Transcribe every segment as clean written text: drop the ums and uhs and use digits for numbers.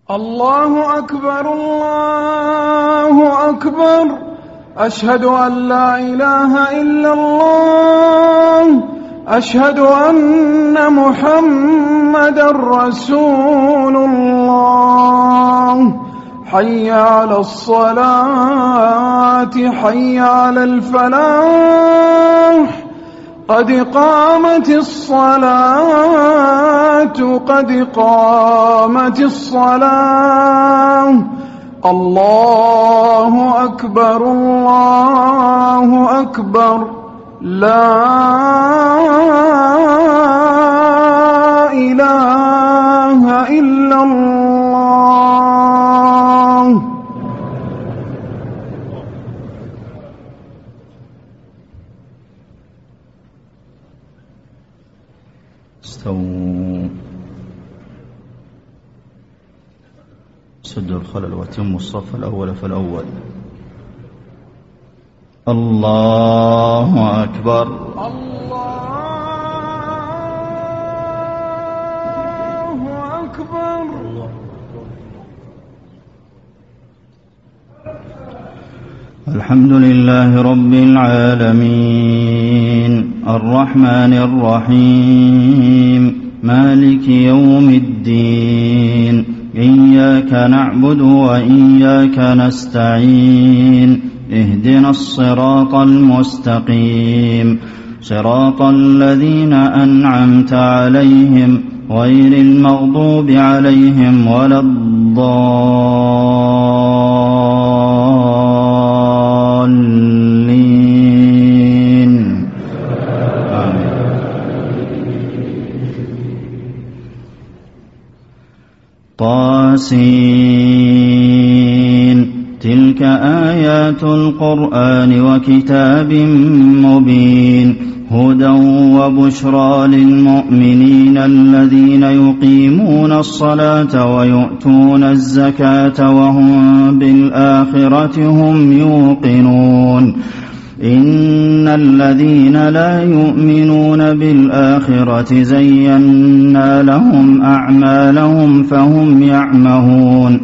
الله أكبر الله أكبر. أشهد أن لا إله إلا الله. أشهد أن محمدًا رسول الله. حي على الصلاة حي على الفلاح. قد قامت الصلاة قد قامت الصلاة. الله أكبر الله أكبر. لا إله إلا الله. استووا سدوا الخلل واتموا الصف الأول فالأول. الله أكبر الله أكبر. الحمد لله رب العالمين الرحمن الرحيم مالك يوم الدين. إياك نعبد وإياك نستعين. اهدنا الصراط المستقيم صراط الذين أنعمت عليهم غير المغضوب عليهم ولا الضالين. آمين. طاسين. تلك آيات القرآن وكتاب مبين. هدى وبشرى للمؤمنين الذين يقيمون الصلاة ويؤتون الزكاة وهم بالآخرة هم يوقنون. إن الذين لا يؤمنون بالآخرة زينا لهم أعمالهم فهم يعمهون.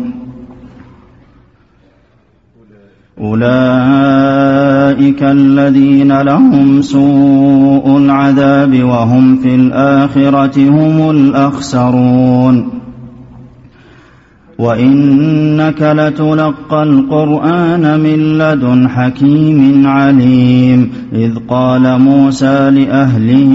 أولئك الذين لهم سوء العذاب وهم في الآخرة هم الأخسرون. وإنك لتلقى القرآن من لدن حكيم عليم. إذ قال موسى لأهله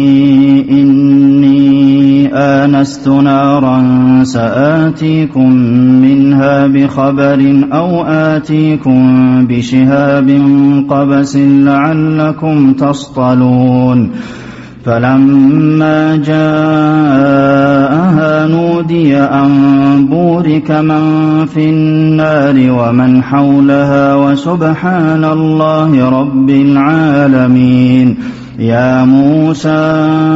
إني آنست نارا سآتيكم منها بخبر أو آتيكم بشهاب قبس لعلكم تصطلون. فلما جاءها نودي أن بورك من في النار ومن حولها وسبحان الله رب العالمين. يا موسى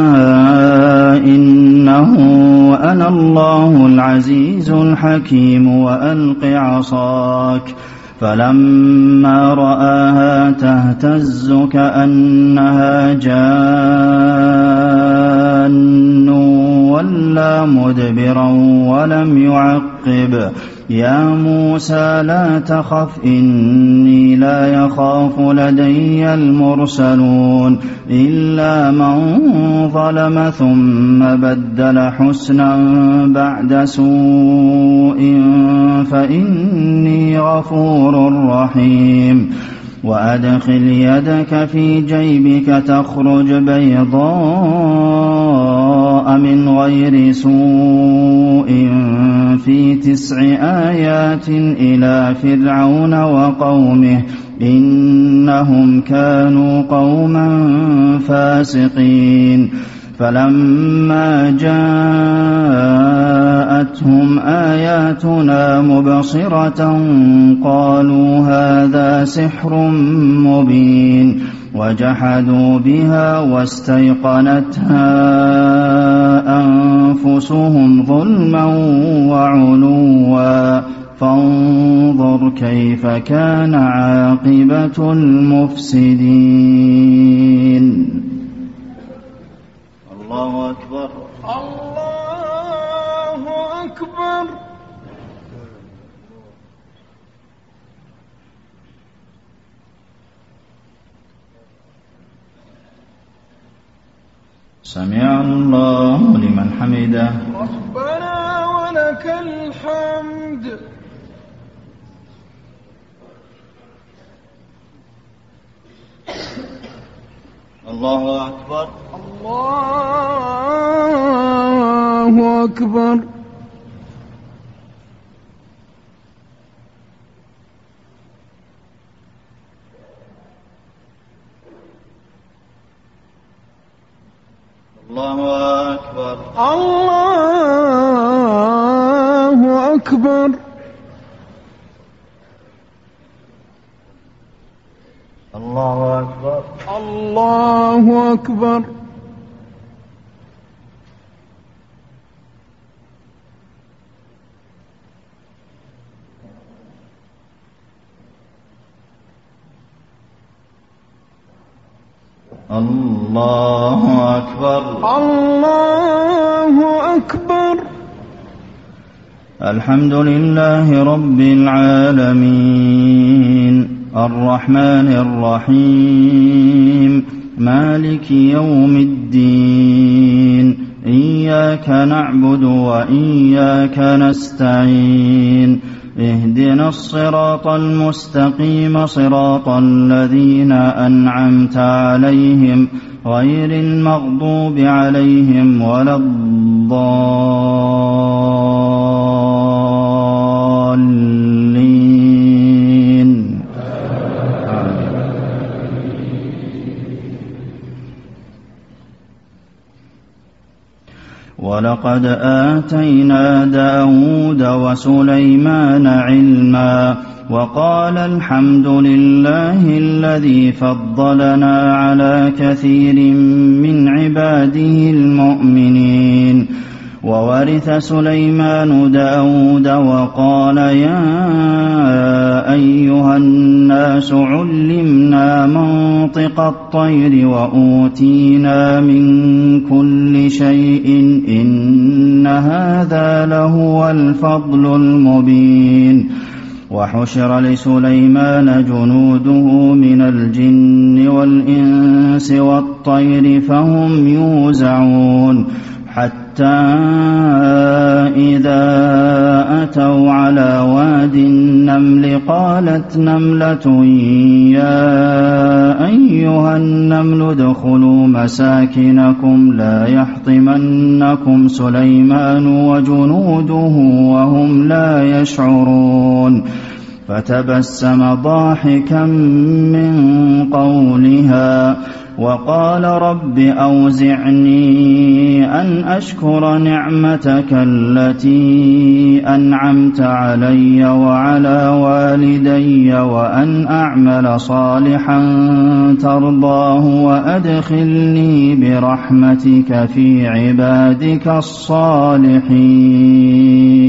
إنه أنا الله العزيز الحكيم وألق عصاك. فلما رآها تهتز كأنها جان ولا مدبرا ولم يعقب. يا موسى لا تخف إني لا يخاف لدي المرسلون. إلا من ظلم ثم بدل حسنا بعد سوء فإني غفور رحيم. وأدخل يدك في جيبك تخرج بيضاء من غير سوء في 9 آيات إلى فرعون وقومه إنهم كانوا قوما فاسقين. فلما جاءتهم آياتنا مبصرة قالوا هذا سحر مبين. وجحدوا بها واستيقنتها أنفسهم ظلما وعلوا. فانظر كيف كان عاقبة المفسدين. الله أكبر الله أكبر. سمع الله لمن حمده. ربنا ولك الحمد. الله أكبر. الله أكبر. الله أكبر. الله أكبر. الله أكبر. الله أكبر. الله أكبر. الله أكبر. الحمد لله رب العالمين الرحمن الرحيم مالك يوم الدين إياك نعبد وإياك نستعين اهدنا الصراط المستقيم صراط الذين أنعمت عليهم غير المغضوب عليهم ولا الضالين. ولقد آتينا داود وسليمان علما وقال الحمد لله الذي فضلنا على كثير من عباده المؤمنين. وورث سليمان داود وقال يا أيها الناس علمنا منطق الطير وأوتينا من كل شيء إن هذا لهو الفضل المبين. وحشر لسليمان جنوده من الجن والإنس والطير فهم يوزعون حتى إذا أتوا على واد النمل قالت نملة يا أيها النمل ادخلوا مساكنكم لا يحطمنكم سليمان وجنوده وهم لا يشعرون. فتبسم ضاحكا من قولها وقال رب أوزعني أن أشكر نعمتك التي أنعمت علي وعلى والدي وأن أعمل صالحا ترضاه وأدخلني برحمتك في عبادك الصالحين.